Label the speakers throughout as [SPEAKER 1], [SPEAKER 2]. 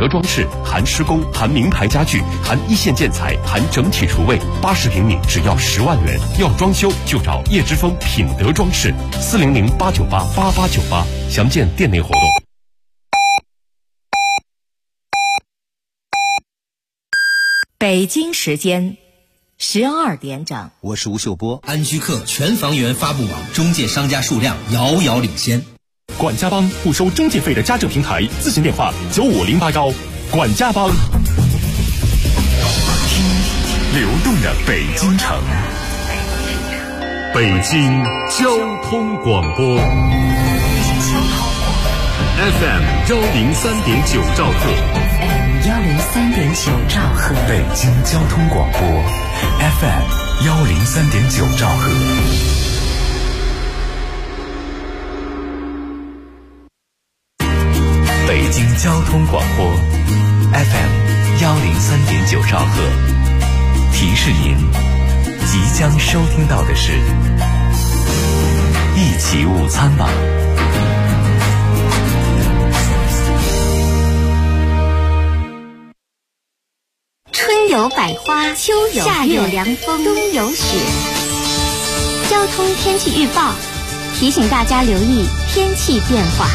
[SPEAKER 1] 德装饰，含施工，含名牌家具，含一线建材，含整体厨卫，80平米只要10万元。要装修就找叶之峰品德装饰，400-898-8898，详见店内活动。
[SPEAKER 2] 北京时间12点整，
[SPEAKER 3] 我是吴秀波。
[SPEAKER 4] 安居客全房源发布网中介商家数量遥遥领先。
[SPEAKER 1] 管家帮不收中介费的家政平台，咨询电话95081。管家帮，听流动的北京城。北京交通广播 FM 103.9兆赫
[SPEAKER 2] 103.9兆赫，
[SPEAKER 3] 北京交通广播 FM 103.9兆赫。北京交通广播 FM 103.9兆赫，提示您即将收听到的是一起午餐吧。
[SPEAKER 5] 春有百花，秋有夏有凉风，冬有雪。交通天气预报提醒大家留意天气变化。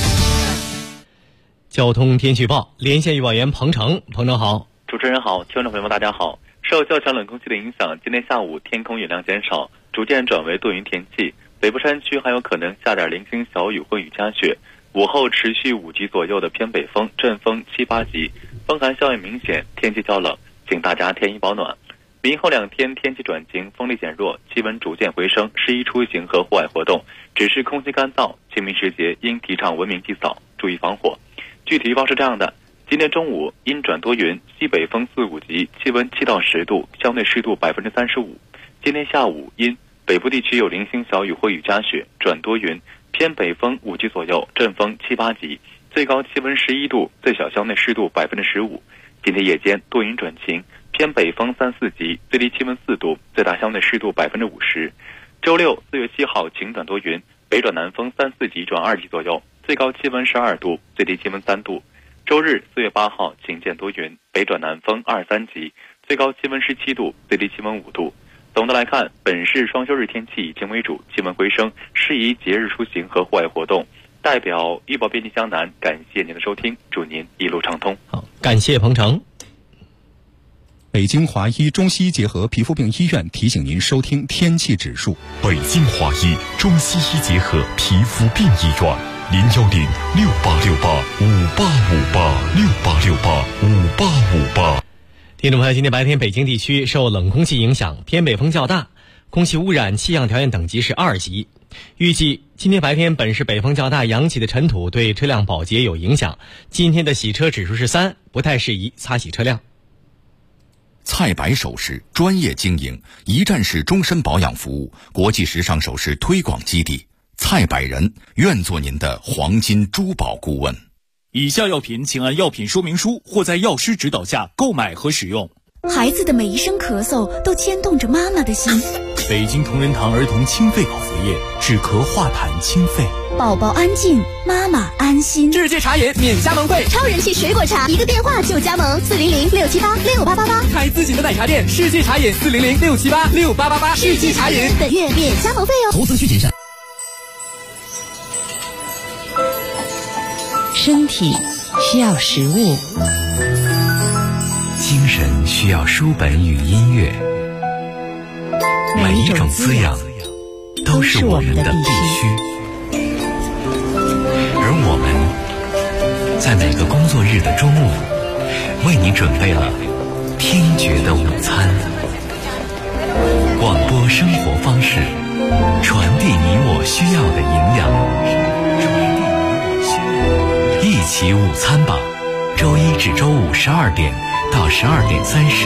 [SPEAKER 6] 交通天气预报，连线预报员彭程。彭程好。
[SPEAKER 7] 主持人好，听众朋友们大家好。受较强冷空气的影响，今天下午天空云量减少，逐渐转为多云天气。北部山区还有可能下点零星小雨或雨夹雪。午后持续5级左右的偏北风，阵风7、8级，风寒效应明显，天气较冷，请大家添衣保暖。明后2天天气转晴，风力减弱，气温逐渐回升，适宜出行和户外活动。只是空气干燥，清明时节应提倡文明祭扫，注意防火。具体预报是这样的：今天中午阴转多云，西北风4、5级，气温7到10度，相对湿度35%。今天下午阴，北部地区有零星小雨或雨夹雪，转多云，偏北风5级左右，阵风7、8级，最高气温11度，最小相对湿度15%。今天夜间多云转晴，偏北风3、4级，最低气温4度，最大相对湿度50%。周六4月7号晴转多云，北转南风3、4级转2级左右，最高气温12度，最低气温3度。周日4月8号晴见多云，北转南风2、3级，最高气温17度，最低气温5度。总的来看，本市双休日天气以晴为主，气温回升，适宜节日出行和户外活动。代表预报编辑江南，感谢您的收听，祝您一路畅通。
[SPEAKER 6] 好，感谢彭程。
[SPEAKER 8] 北京华医中西医结合皮肤病医院提醒您收听天气指数。
[SPEAKER 1] 北京华医中西医结合皮肤病医院，010-6868-5858，6868-5858。
[SPEAKER 6] 听众朋友，今天白天北京地区受冷空气影响，偏北风较大，空气污染气象条件等级是2级。预计今天白天本市北风较大，扬起的尘土对车辆保洁有影响。今天的洗车指数是3，不太适宜擦洗车辆。
[SPEAKER 3] 蔡白首饰专业经营，一站式终身保养服务，国际时尚首饰推广基地。蔡百人愿做您的黄金珠宝顾问。
[SPEAKER 9] 以下药品请按药品说明书或在药师指导下购买和使用。
[SPEAKER 10] 孩子的每一声咳嗽都牵动着妈妈的心。
[SPEAKER 9] 北京同仁堂儿童清肺口服液，止咳化痰清肺。
[SPEAKER 10] 宝宝安静，妈妈安心。
[SPEAKER 11] 世界茶饮免加盟费，
[SPEAKER 12] 超人气水果茶，一个电话就加盟，400-678-6888。
[SPEAKER 11] 开自己的奶茶店，世界茶饮400-678-6888。世界茶饮
[SPEAKER 12] 本月免加盟费哦。
[SPEAKER 4] 投资需谨慎。
[SPEAKER 2] 身体需要食物，
[SPEAKER 3] 精神需要书本与音乐，每一种滋养都是我们的必须。而我们在每个工作日的中午，为你准备了听觉的午餐。广播生活方式，传递你我需要的营养。一起午餐吧，周一至周五12点到12点30。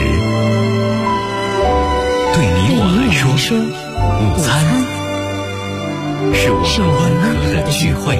[SPEAKER 3] 对你我来说，午餐是我们温和的聚会。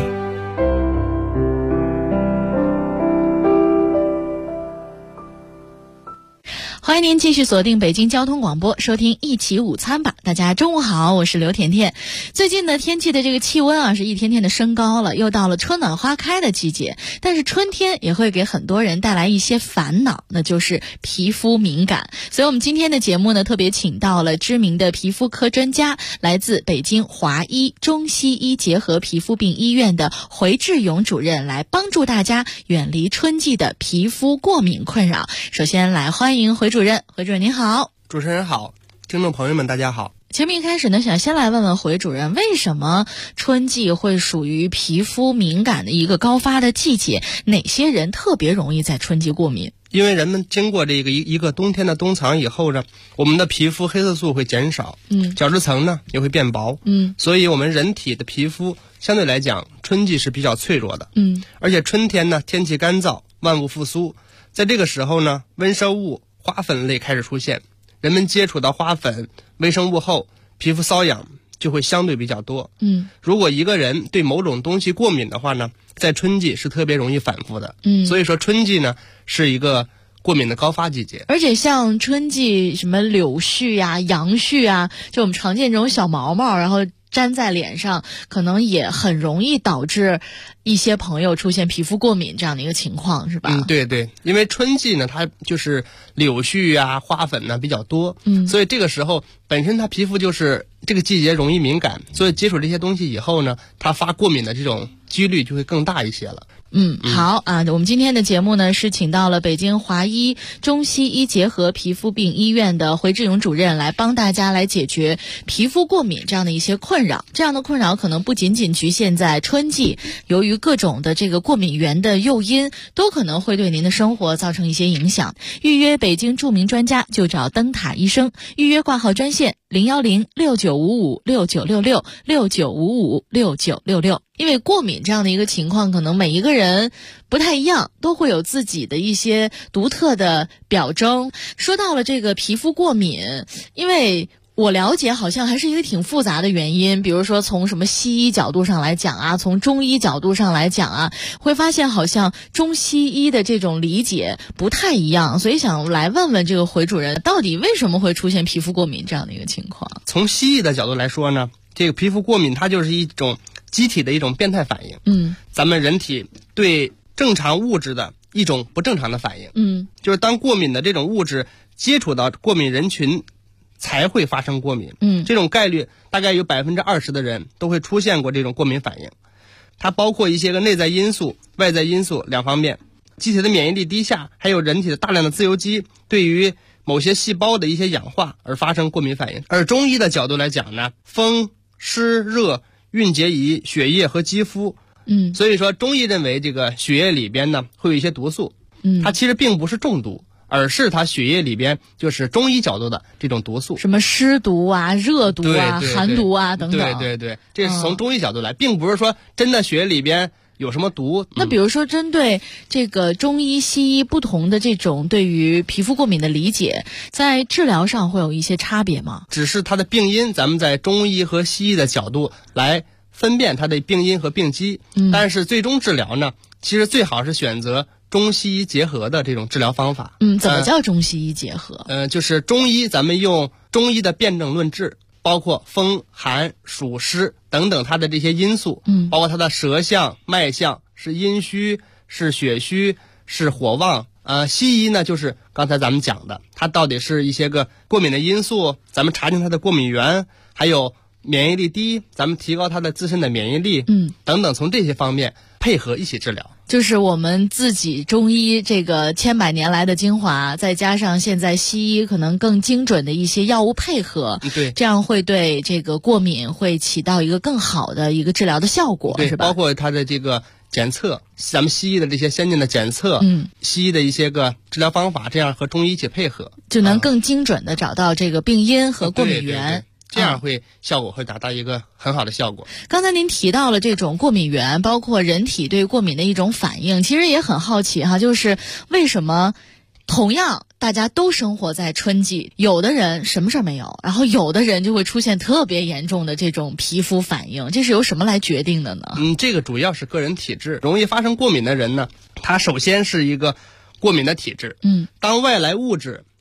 [SPEAKER 13] 欢迎您继续锁定北京交通广播，收听一起午餐吧。大家中午好，我是刘甜甜。最近呢，天气的这个气温是一天天的升高了，又到了春暖花开的季节。但是春天也会给很多人带来一些烦恼，那就是皮肤敏感。所以我们今天的节目呢，特别请到了知名的皮肤科专家，来自北京华医中西医结合皮肤病医院的回志勇主任，来帮助大家远离春季的皮肤过敏困扰。首先来欢迎回主任您好。
[SPEAKER 14] 主持人好，听众朋友们大家好。
[SPEAKER 13] 节目一开始呢，想先来问问回主任，为什么春季会属于皮肤敏感的一个高发的季节？哪些人特别容易在春季过敏？
[SPEAKER 14] 因为人们经过这个一个冬天的冬藏以后呢，我们的皮肤黑色素会减少，角质层呢也会变薄，所以我们人体的皮肤相对来讲春季是比较脆弱的，而且春天呢天气干燥，万物复苏，在这个时候呢，微生物花粉类开始出现，人们接触到花粉微生物后，皮肤瘙痒就会相对比较多。如果一个人对某种东西过敏的话呢，在春季是特别容易反复的。所以说春季呢是一个过敏的高发季节。
[SPEAKER 13] 而且像春季什么柳絮啊、杨絮啊，就我们常见这种小毛毛，然后粘在脸上，可能也很容易导致一些朋友出现皮肤过敏这样的一个情况，是吧？
[SPEAKER 14] 对对，因为春季呢，它就是柳絮啊、花粉呢比较多，所以这个时候本身它皮肤就是这个季节容易敏感，所以接触这些东西以后呢，它发过敏的这种几率就会更大一些了。
[SPEAKER 13] 好啊，我们今天的节目呢是请到了北京华医中西医结合皮肤病医院的回志勇主任，来帮大家来解决皮肤过敏这样的一些困扰。这样的困扰可能不仅仅局限在春季，由于各种的这个过敏源的诱因，都可能会对您的生活造成一些影响。预约北京著名专家就找灯塔医生，预约挂号专线010-6955-6966，6955-6966。因为过敏这样的一个情况，可能每一个人不太一样，都会有自己的一些独特的表征。说到了这个皮肤过敏，因为我了解好像还是一个挺复杂的原因，比如说从什么西医角度上来讲啊，从中医角度上来讲啊，会发现好像中西医的这种理解不太一样，所以想来问问这个回主任，到底为什么会出现皮肤过敏这样的一个情况？
[SPEAKER 14] 从西医的角度来说呢，这个皮肤过敏它就是一种机体的一种变态反应，咱们人体对正常物质的一种不正常的反应，就是当过敏的这种物质接触到过敏人群才会发生过敏，这种概率大概有20%的人都会出现过这种过敏反应。它包括一些个内在因素、外在因素两方面，机体的免疫力低下，还有人体的大量的自由基对于某些细胞的一些氧化而发生过敏反应。而中医的角度来讲呢，风、湿、热、蕴结仪、血液和肌肤，所以说中医认为这个血液里边呢会有一些毒素，它其实并不是中毒，而是它血液里边就是中医角度的这种毒素，
[SPEAKER 13] 什么湿毒啊、热毒啊、寒毒啊等等。
[SPEAKER 14] 对，这是从中医角度来，并不是说真的血液里边有什么毒。
[SPEAKER 13] 那比如说针对这个中医西医不同的这种对于皮肤过敏的理解，在治疗上会有一些差别吗？
[SPEAKER 14] 只是它的病因，咱们在中医和西医的角度来分辨它的病因和病机，但是最终治疗呢，其实最好是选择中西医结合的这种治疗方法。
[SPEAKER 13] 怎么叫中西医结合？
[SPEAKER 14] 就是中医咱们用中医的辨证论治，包括风寒暑湿等等它的这些因素，包括它的舌象脉象，是阴虚是血虚是火旺。西医呢就是刚才咱们讲的，它到底是一些个过敏的因素，咱们查清它的过敏源，还有免疫力低，咱们提高它的自身的免疫力，等等，从这些方面配合一起治疗。
[SPEAKER 13] 就是我们自己中医这个千百年来的精华，再加上现在西医可能更精准的一些药物配合，
[SPEAKER 14] 对，
[SPEAKER 13] 这样会对这个过敏会起到一个更好的一个治疗的效果，
[SPEAKER 14] 对，
[SPEAKER 13] 是吧？
[SPEAKER 14] 包括它的这个检测，咱们西医的这些先进的检测，西医的一些个治疗方法，这样和中医一起配合，
[SPEAKER 13] 就能更精准的找到这个病因和过敏源。
[SPEAKER 14] 对，这样效果会达到一个很好的效果。
[SPEAKER 13] 刚才您提到了这种过敏源，包括人体对过敏的一种反应，其实也很好奇哈，就是为什么同样大家都生活在春季，有的人什么事儿没有，然后有的人就会出现特别严重的这种皮肤反应，这是由什么来决定的呢？
[SPEAKER 14] 这个主要是个人体质。容易发生过敏的人呢，他首先是一个过敏的体质，当外来物质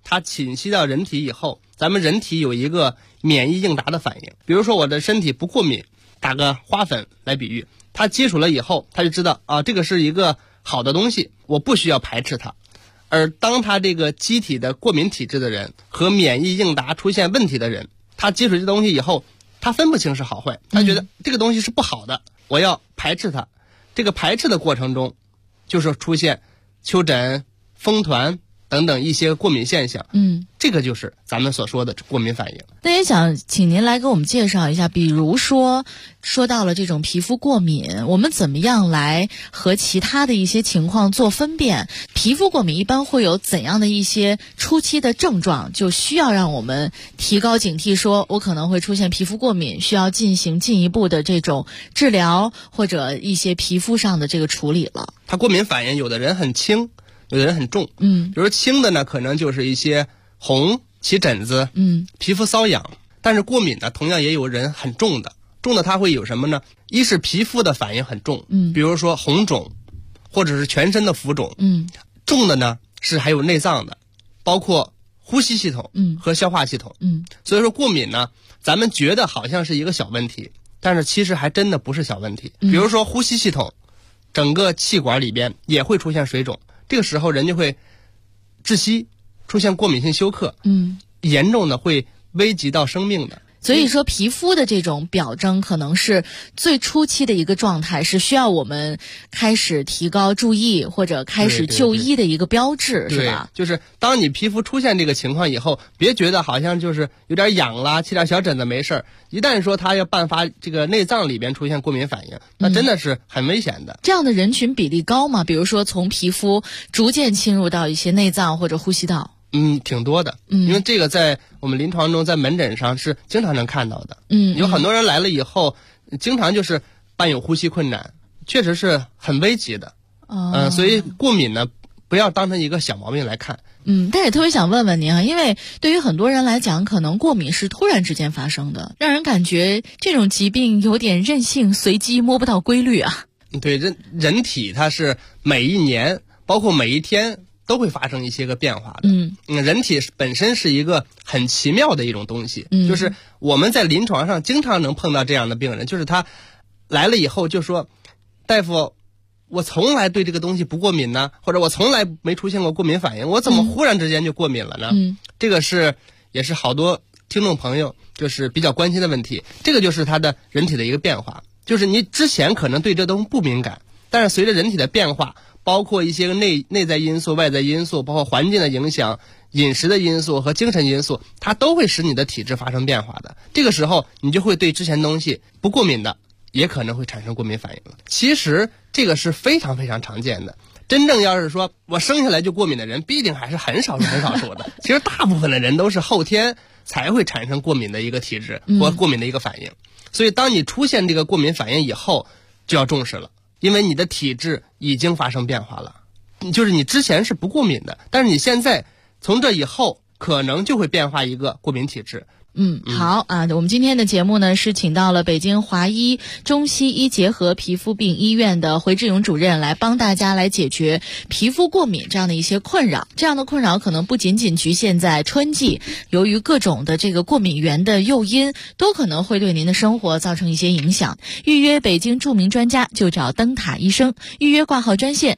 [SPEAKER 14] 它侵袭到人体以后，咱们人体有一个免疫应答的反应。比如说我的身体不过敏，打个花粉来比喻，它接触了以后，它就知道啊，这个是一个好的东西，我不需要排斥它。而当他这个机体的过敏体质的人和免疫应答出现问题的人，他接触这东西以后，他分不清是好坏，他觉得这个东西是不好的，我要排斥它。这个排斥的过程中，就是出现丘疹、风团等等一些过敏现象。这个就是咱们所说的过敏反应。
[SPEAKER 13] 那也想请您来给我们介绍一下，比如说到了这种皮肤过敏，我们怎么样来和其他的一些情况做分辨？皮肤过敏一般会有怎样的一些初期的症状，就需要让我们提高警惕，说我可能会出现皮肤过敏，需要进行进一步的这种治疗或者一些皮肤上的这个处理了。
[SPEAKER 14] 它过敏反应有的人很轻，有的人很重。比如轻的呢，可能就是一些红、起疹子，皮肤瘙痒。但是过敏呢，同样也有人很重的，它会有什么呢？一是皮肤的反应很重，比如说红肿，或者是全身的浮肿。重的呢是还有内脏的，包括呼吸系统和消化系统。所以说过敏呢，咱们觉得好像是一个小问题，但是其实还真的不是小问题。比如说呼吸系统，整个气管里边也会出现水肿，这个时候人就会窒息，出现过敏性休克，严重的会危及到生命的。
[SPEAKER 13] 所以说皮肤的这种表征可能是最初期的一个状态，是需要我们开始提高注意或者开始就医的一个标志，是吧？
[SPEAKER 14] 就是当你皮肤出现这个情况以后，别觉得好像就是有点痒啦，起点小疹子没事儿。一旦说它要伴发这个内脏里边出现过敏反应，那真的是很危险的。
[SPEAKER 13] 这样的人群比例高吗？比如说从皮肤逐渐侵入到一些内脏或者呼吸道？
[SPEAKER 14] 挺多的，因为这个在我们临床中，在门诊上是经常能看到的。有很多人来了以后，经常就是伴有呼吸困难，确实是很危急的。所以过敏呢，不要当成一个小毛病来看。
[SPEAKER 13] 但也特别想问问您啊，因为对于很多人来讲，可能过敏是突然之间发生的，让人感觉这种疾病有点任性、随机，摸不到规律啊。
[SPEAKER 14] 对，人体它是每一年，包括每一天，都会发生一些个变化的。人体本身是一个很奇妙的一种东西，就是我们在临床上经常能碰到这样的病人，就是他来了以后就说，大夫，我从来对这个东西不过敏呢，或者我从来没出现过过敏反应，我怎么忽然之间就过敏了呢？这个也是好多听众朋友就是比较关心的问题。这个就是他的人体的一个变化，就是你之前可能对这东西不敏感，但是随着人体的变化，包括一些内在因素、外在因素，包括环境的影响、饮食的因素和精神因素，它都会使你的体质发生变化的。这个时候你就会对之前东西不过敏的，也可能会产生过敏反应了。其实这个是非常非常常见的。真正要是说我生下来就过敏的人，必定还是很少数的。其实大部分的人都是后天才会产生过敏的一个体质或过敏的一个反应。所以当你出现这个过敏反应以后，就要重视了。因为你的体质已经发生变化了，就是你之前是不过敏的，但是你现在从这以后可能就会变化一个过敏体质。
[SPEAKER 13] 好啊，我们今天的节目呢是请到了北京华医中西医结合皮肤病医院的回志勇主任来帮大家来解决皮肤过敏这样的一些困扰。这样的困扰可能不仅仅局限在春季，由于各种的这个过敏源的诱因，都可能会对您的生活造成一些影响。预约北京著名专家就找灯塔医生，预约挂号专线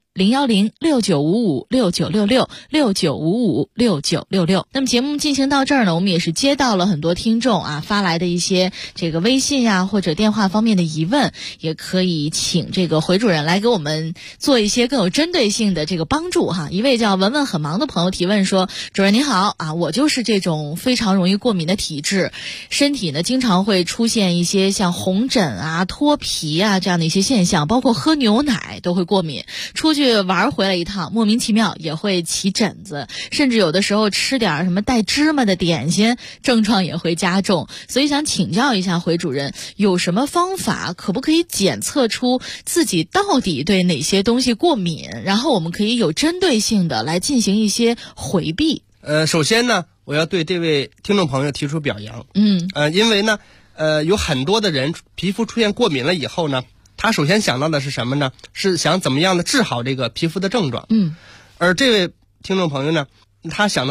[SPEAKER 13] 010-6955-6966，6955-6966。那么节目进行到这儿呢，我们也是接到了很多听众啊发来的一些这个微信呀或者电话方面的疑问，也可以请这个回主任来给我们做一些更有针对性的这个帮助哈。一位叫文文很忙的朋友提问说，主任您好啊，我就是这种非常容易过敏的体质，身体呢经常会出现一些像红疹啊、脱皮啊这样的一些现象，包括喝牛奶都会过敏，出去玩回来一趟莫名其妙也会起疹子，甚至有的时候吃点什么带芝麻的点心，症状也会加重。所以想请教一下回主任，有什么方法可不可以检测出自己到底对哪些东西过敏，然后我们可以有针对性的来进行一些回避？
[SPEAKER 14] 首先呢，我要对这位听众朋友提出表扬。因为呢有很多的人皮肤出现过敏了以后呢，他首先想到的是什么呢？是想怎么样的治好这个皮肤的症状。而这位听众朋友呢，他想到了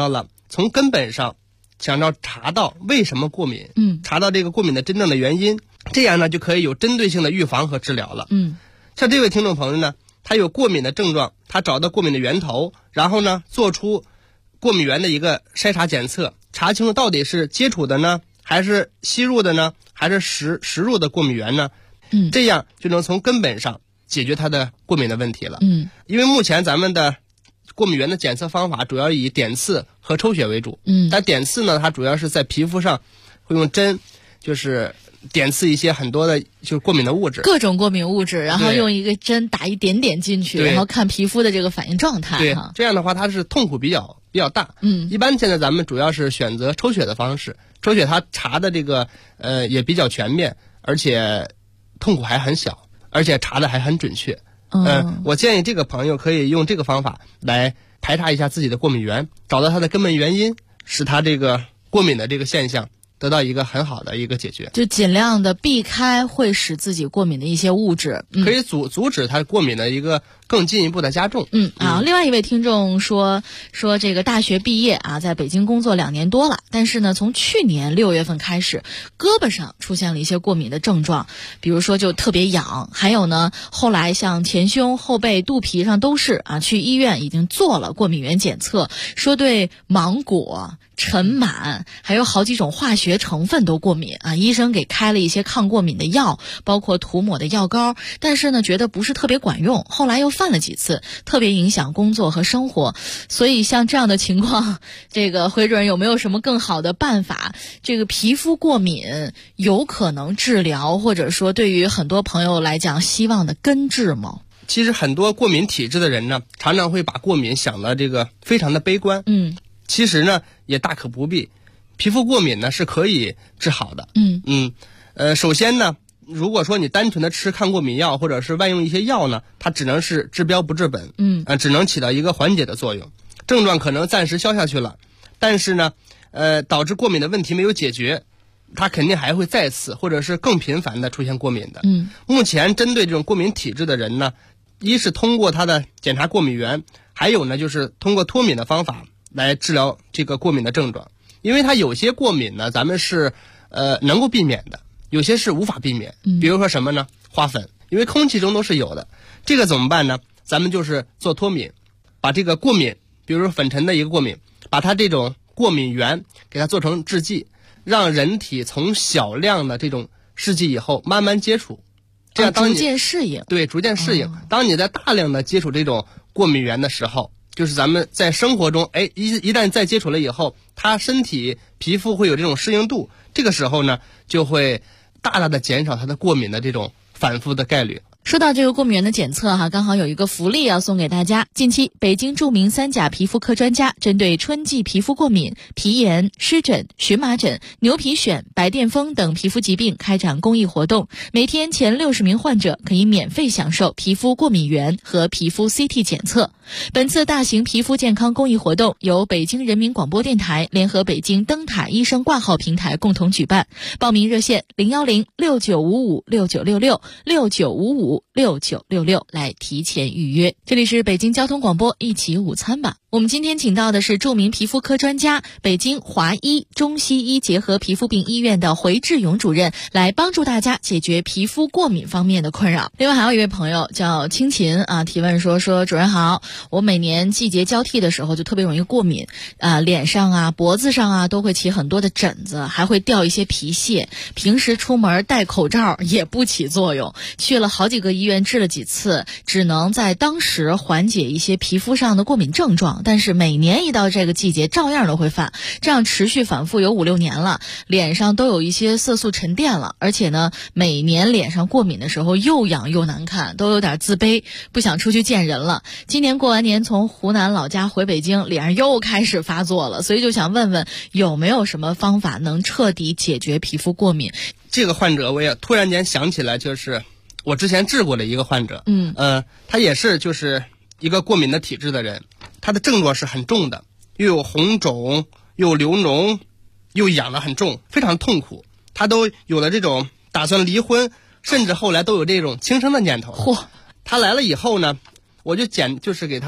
[SPEAKER 14] 从根本上想要查到为什么过敏，查到这个过敏的真正的原因，这样呢就可以有针对性的预防和治疗了。像这位听众朋友呢，他有过敏的症状，他找到过敏的源头，然后呢做出过敏源的一个筛查检测，查清楚到底是接触的呢，还是吸入的呢，还是食入的过敏源呢？这样就能从根本上解决他的过敏的问题了。因为目前咱们的过敏源的检测方法主要以点刺和抽血为主。但点刺呢，它主要是在皮肤上会用针，就是点刺一些很多的就是过敏的物质，
[SPEAKER 13] 各种过敏物质，然后用一个针打一点点进去，然后看皮肤的这个反应状态。
[SPEAKER 14] 对，这样的话它是痛苦比较大。一般现在咱们主要是选择抽血的方式，抽血它查的这个也比较全面，而且痛苦还很小，而且查的还很准确。我建议这个朋友可以用这个方法来排查一下自己的过敏源，找到它的根本原因，使它这个过敏的这个现象得到一个很好的一个解决，
[SPEAKER 13] 就尽量的避开会使自己过敏的一些物质，
[SPEAKER 14] 可以阻止它过敏的一个更进一步的加重。
[SPEAKER 13] 另外一位听众说这个大学毕业在北京工作2年多了，但是呢，从去年6月份开始，胳膊上出现了一些过敏的症状，比如说就特别痒，还有呢，后来像前胸、后背、肚皮上都是去医院已经做了过敏原检测，说对芒果、尘螨还有好几种化学成分都过敏医生给开了一些抗过敏的药，包括涂抹的药膏，但是呢觉得不是特别管用，后来又犯了几次，特别影响工作和生活。所以像这样的情况，这个回主任有没有什么更好的办法？这个皮肤过敏有可能治疗，或者说对于很多朋友来讲希望的根治吗？
[SPEAKER 14] 其实很多过敏体质的人呢，常常会把过敏想的这个非常的悲观。其实呢也大可不必，皮肤过敏呢是可以治好的。首先呢，如果说你单纯的吃抗过敏药或者是外用一些药呢，它只能是治标不治本。只能起到一个缓解的作用，症状可能暂时消下去了，但是呢导致过敏的问题没有解决，它肯定还会再次或者是更频繁的出现过敏的。目前针对这种过敏体质的人呢，一是通过他的检查过敏源，还有呢就是通过脱敏的方法来治疗这个过敏的症状。因为它有些过敏呢，咱们是能够避免的，有些是无法避免。比如说什么呢？花粉，因为空气中都是有的，这个怎么办呢？咱们就是做脱敏，把这个过敏，比如说粉尘的一个过敏，把它这种过敏源给它做成制剂，让人体从小量的这种试剂以后慢慢接触，这样当你
[SPEAKER 13] 逐渐适应。
[SPEAKER 14] 对，逐渐适应。当你在大量的接触这种过敏源的时候，就是咱们在生活中，一旦再接触了以后，它身体皮肤会有这种适应度，这个时候呢，就会大大的减少它的过敏的这种反复的概率。
[SPEAKER 13] 说到这个过敏原的检测刚好有一个福利要送给大家。近期北京著名3甲皮肤科专家针对春季皮肤过敏、皮炎、湿疹、荨麻疹、牛皮癣、白癜风等皮肤疾病开展公益活动，每天前60名患者可以免费享受皮肤过敏原和皮肤 CT 检测。本次大型皮肤健康公益活动由北京人民广播电台联合北京灯塔医生挂号平台共同举办，报名热线010-6955-6966，6955-6966来提前预约。这里是北京交通广播一起午餐吧。我们今天请到的是著名皮肤科专家、北京华医中西医结合皮肤病医院的回志勇主任，来帮助大家解决皮肤过敏方面的困扰。另外还有一位朋友叫青琴提问说主任好，我每年季节交替的时候就特别容易过敏，脸上脖子上都会起很多的疹子，还会掉一些皮屑，平时出门戴口罩也不起作用，去了好几个医院治了几次，只能在当时缓解一些皮肤上的过敏症状，但是每年一到这个季节照样都会犯，这样持续反复有5-6年了，脸上都有一些色素沉淀了，而且呢每年脸上过敏的时候又痒又难看，都有点自卑，不想出去见人了。今年过完年从湖南老家回北京，脸上又开始发作了，所以就想问问有没有什么方法能彻底解决皮肤过敏。
[SPEAKER 14] 这个患者我也突然间想起来，就是我之前治过的一个患者，他也是就是一个过敏的体质的人，他的症状是很重的，又有红肿，又流脓，又痒得很重，非常痛苦。他都有了这种打算离婚，甚至后来都有这种轻生的念头。他来了以后呢，我就就是给他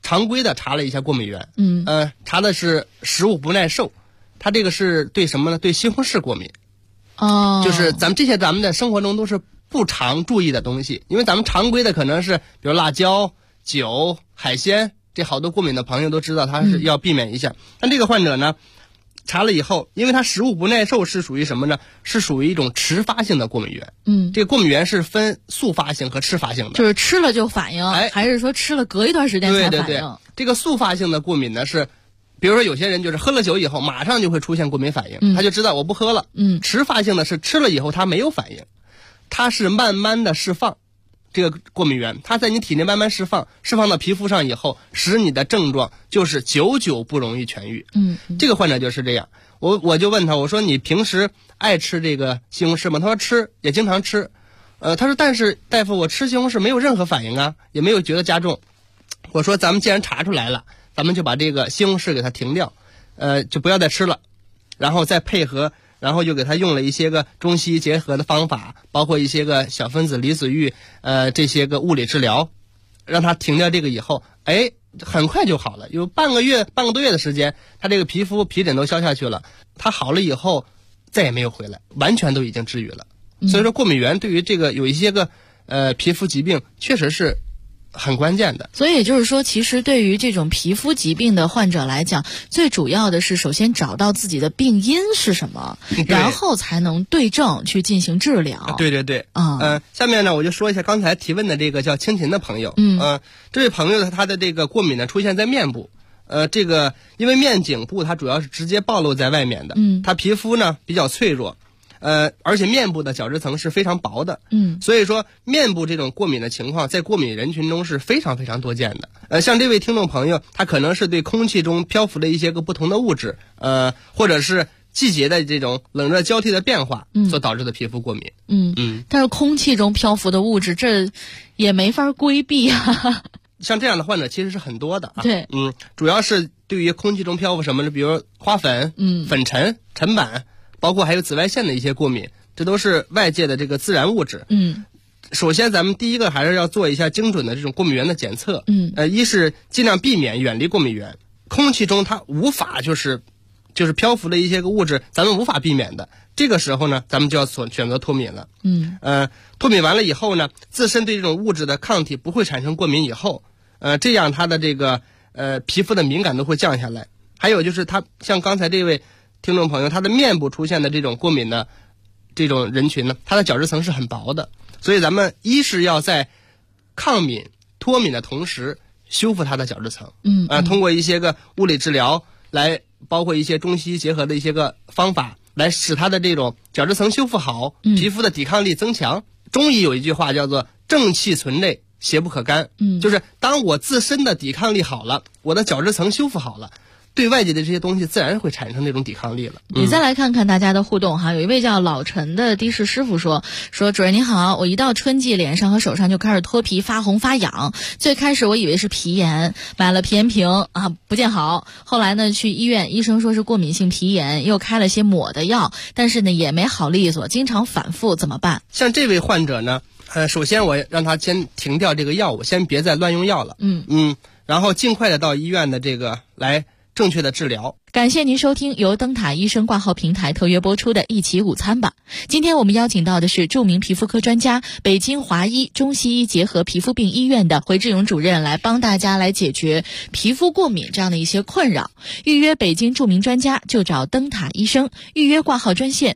[SPEAKER 14] 常规的查了一下过敏源，查的是食物不耐受，它这个是对什么呢？对西红柿过敏。就是咱们的生活中都是不常注意的东西，因为咱们常规的可能是比如辣椒、酒、海鲜，这好多过敏的朋友都知道，他是要避免一下。但这个患者呢，查了以后，因为他食物不耐受是属于什么呢？是属于一种迟发性的过敏源。这个过敏源是分速发性和迟发性的，
[SPEAKER 13] 就是吃了就反应，还是说吃了隔一段时间才反应？
[SPEAKER 14] 对，这个速发性的过敏呢是，比如说有些人就是喝了酒以后马上就会出现过敏反应，他就知道我不喝了。迟发性的是吃了以后他没有反应，它是慢慢的释放。这个过敏源它在你体内慢慢释放到皮肤上以后，使你的症状就是久久不容易痊愈。这个患者就是这样。我就问他，我说你平时爱吃这个西红柿吗？他说吃，也经常吃。他说但是大夫，我吃西红柿没有任何反应啊，也没有觉得加重。我说咱们既然查出来了，咱们就把这个西红柿给它停掉，就不要再吃了，然后再配合，然后又给他用了一些个中西医结合的方法，包括一些个小分子离子浴，这些个物理治疗，让他停掉这个以后，很快就好了，有半个多月的时间，他这个皮疹都消下去了，他好了以后再也没有回来，完全都已经治愈了。所以说过敏源对于这个有一些个皮肤疾病确实是很关键的。
[SPEAKER 13] 所以也就是说，其实对于这种皮肤疾病的患者来讲，最主要的是首先找到自己的病因是什么，然后才能对症去进行治疗。
[SPEAKER 14] 对下面呢我就说一下刚才提问的这个叫青琴的朋友。这位朋友他的这个过敏呢出现在面部，这个因为面颈部它主要是直接暴露在外面的，它皮肤呢比较脆弱。而且面部的角质层是非常薄的，所以说面部这种过敏的情况在过敏人群中是非常非常多见的。像这位听众朋友，他可能是对空气中漂浮的一些个不同的物质，或者是季节的这种冷热交替的变化所导致的皮肤过敏。
[SPEAKER 13] 但是空气中漂浮的物质，这也没法规避啊。
[SPEAKER 14] 像这样的患者其实是很多的啊。
[SPEAKER 13] 对，
[SPEAKER 14] 主要是对于空气中漂浮什么的，比如花粉、粉尘、尘螨。包括还有紫外线的一些过敏，这都是外界的这个自然物质。首先咱们第一个还是要做一下精准的这种过敏源的检测。一是尽量避免远离过敏源，空气中它无法就是漂浮的一些个物质，咱们无法避免的。这个时候呢，咱们就要选择脱敏了。脱敏完了以后呢，自身对这种物质的抗体不会产生过敏以后，这样它的这个皮肤的敏感度会降下来。还有就是它像刚才这位听众朋友，他的面部出现的这种过敏的这种人群呢，他的角质层是很薄的，所以咱们一是要在抗敏脱敏的同时修复他的角质层。通过一些个物理治疗来，包括一些中西医结合的一些个方法来使他的这种角质层修复好，皮肤的抵抗力增强。中医有一句话叫做正气存内，邪不可干。就是当我自身的抵抗力好了，我的角质层修复好了，对外界的这些东西自然会产生那种抵抗力了。
[SPEAKER 13] 你再来看看大家的互动哈，有一位叫老陈的的士师傅说主任您好，我一到春季脸上和手上就开始脱皮发红发痒，最开始我以为是皮炎，买了皮炎平啊不见好，后来呢去医院，医生说是过敏性皮炎，又开了些抹的药，但是呢也没好利索，经常反复，怎么办？
[SPEAKER 14] 像这位患者呢，首先我让他先停掉这个药物，先别再乱用药了。然后尽快的到医院的这个来正确的治疗。
[SPEAKER 13] 感谢您收听由灯塔医生挂号平台特约播出的一起午餐吧。今天我们邀请到的是著名皮肤科专家、北京华医中西医结合皮肤病医院的回志勇主任，来帮大家来解决皮肤过敏这样的一些困扰。预约北京著名专家就找灯塔医生，预约挂号专线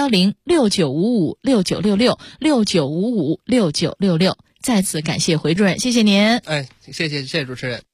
[SPEAKER 13] 010-6955-6966，6955-6966。再次感谢回主任，谢谢您。
[SPEAKER 14] 谢谢主持人。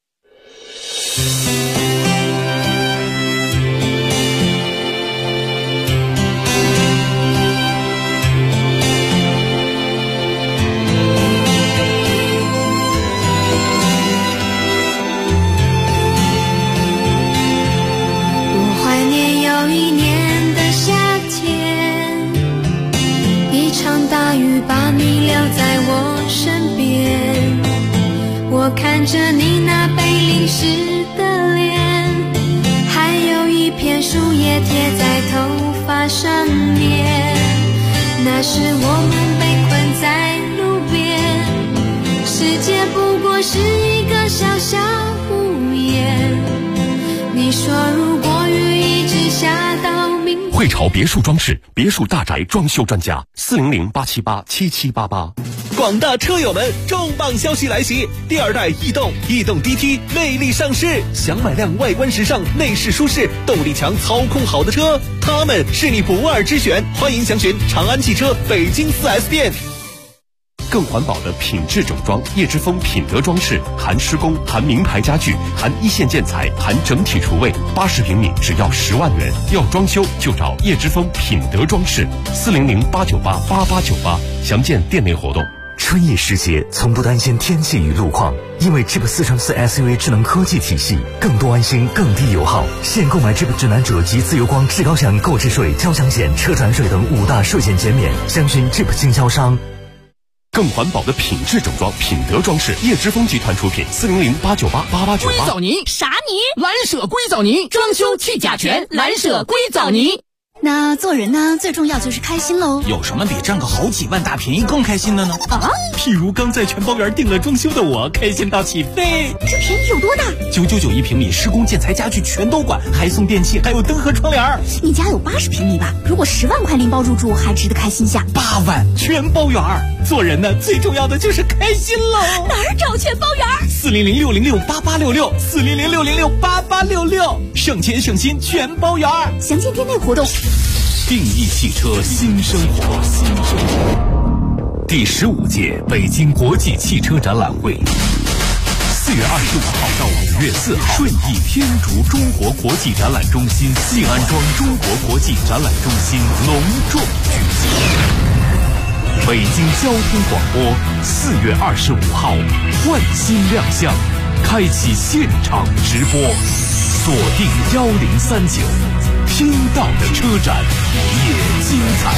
[SPEAKER 15] 有一年的夏天，一场大雨把你留在我身边，我看着你那被淋湿的脸，还有一片树叶贴在头发上面，那时我们被困在路边，世界不过是一个小小湖
[SPEAKER 1] 汇潮别墅装饰，别墅大宅装修专家，400-878-7788。
[SPEAKER 16] 广大车友们，重磅消息来袭！第二代逸动 DT 魅力上市，想买辆外观时尚、内饰舒适、动力强、操控好的车，它们是你不二之选。欢迎详询长安汽车北京4S店。
[SPEAKER 1] 更环保的品质整装，叶之峰品德装饰，含施工，含名牌家具，含一线建材，含整体厨卫，80平米只要10万元，要装修就找叶之峰品德装饰，400-898-8898，详见店内活动。
[SPEAKER 17] 春意时节，从不担心天气与路况，因为 Jeep 4×4 SUV 智能科技体系，更多安心，更低油耗。现购买 Jeep 指南者及自由光至高享购置税、交强险、车船税等5大税险减免，详询 Jeep 经销商。
[SPEAKER 1] 更环保的品质整装，品德装饰，叶之峰集团出品，400-898-8898。
[SPEAKER 11] 硅藻泥啥泥？蓝舍硅藻泥，装修去甲醛，蓝舍硅藻泥。
[SPEAKER 10] 那做人呢，最重要就是开心喽。
[SPEAKER 9] 有什么比占个好几万大便宜更开心的呢？
[SPEAKER 10] 啊，
[SPEAKER 9] 譬如刚在全包园订了装修的我，开心到起飞。
[SPEAKER 10] 这便宜有多大
[SPEAKER 9] ？999一平米，施工建材家具全都管，还送电器，还有灯和窗帘。
[SPEAKER 10] 你家有80平米吧？如果10万块拎包入住，还值得开心下。
[SPEAKER 9] 8万全包园，做人呢，最重要的就是开心喽。
[SPEAKER 10] 哪儿找全包园
[SPEAKER 9] ？400-606-8866，400-606-8866，省钱省心全包园。
[SPEAKER 10] 详见店内活动。
[SPEAKER 3] 定义汽车新生活。第15届北京国际汽车展览会，4月25号到5月4号，顺义天竺中国国际展览中心静安庄中国国际展览中心隆重举行。北京交通广播4月25号换新亮相，开启现场直播，锁定1039，听到的车展也精彩。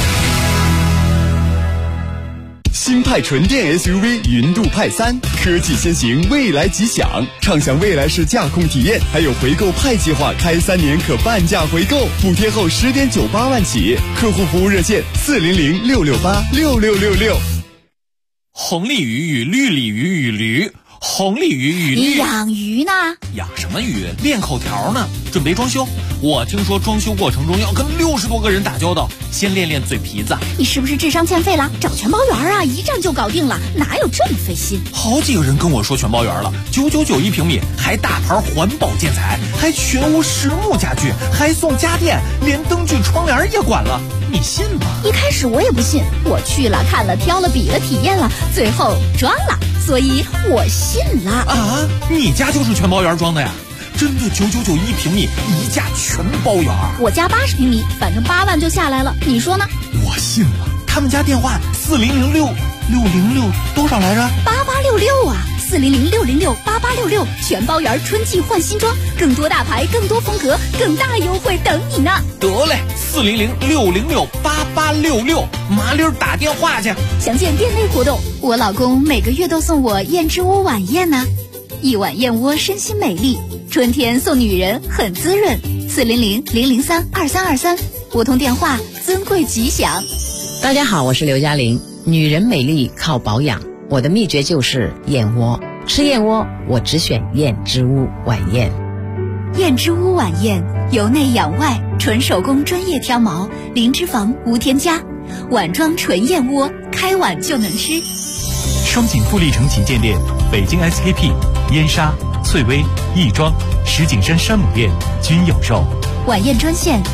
[SPEAKER 18] 新派纯电 SUV 云度派3，科技先行，未来即享，畅享未来式驾控体验，还有回购派计划，开3年可半价回购，补贴后10.98万起，客户服务热线400-668-6666。
[SPEAKER 9] 红鲤鱼与绿鲤鱼与驴。红鲤鱼与
[SPEAKER 10] 你养鱼呢？
[SPEAKER 9] 养什么鱼？练口条呢，准备装修。我听说装修过程中要跟60多个人打交道，先练练嘴皮子。
[SPEAKER 10] 你是不是智商欠费了？找全包园啊，一站就搞定了，哪有这么费心？
[SPEAKER 9] 好几个人跟我说全包园了，999一平米，还大牌环保建材，还全屋实木家具，还送家电，连灯具窗帘也管了，你信吗？
[SPEAKER 10] 一开始我也不信，我去了看了挑了比了体验了，最后装了，所以我信了。
[SPEAKER 9] 啊，你家就是全包园装的呀？真的999一平米，一价全包园。
[SPEAKER 10] 我家80平米，反正8万就下来了，你说呢？
[SPEAKER 9] 我信了。他们家电话4006606多少来着
[SPEAKER 10] ？8866啊，400-606-8866，全包园春季换新装，更多大牌，更多风格，更大优惠等你呢。
[SPEAKER 9] 得嘞，400-606-8866，麻溜打电话去。
[SPEAKER 10] 详见店内活动。我老公每个月都送我燕之屋晚宴呢，一碗燕窝身心美丽，春天送女人很滋润。400-003-2323，拨通电话，尊贵吉祥。
[SPEAKER 19] 大家好，我是刘嘉玲。女人美丽靠保养，我的秘诀就是燕窝。吃燕窝，我只选燕之屋晚宴。
[SPEAKER 10] 燕之屋晚宴，由内养外，纯手工专业挑毛，零脂肪无添加，碗装纯燕窝，开碗就能吃。
[SPEAKER 9] 双井富力城旗舰店、北京 SKP、燕莎、翠微、亦庄、石景山山姆店均有售。
[SPEAKER 10] 晚宴专线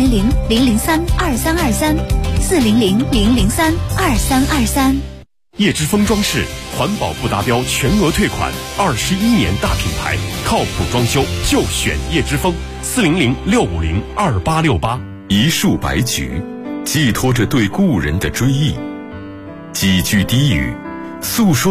[SPEAKER 10] 400-003-2323，400-003-2323。
[SPEAKER 1] 叶之峰装饰，环保不达标全额退款，21年大品牌，靠谱装修就选叶之峰，400-650-2868。
[SPEAKER 20] 一束白菊，寄托着对故人的追忆；几句低语，诉说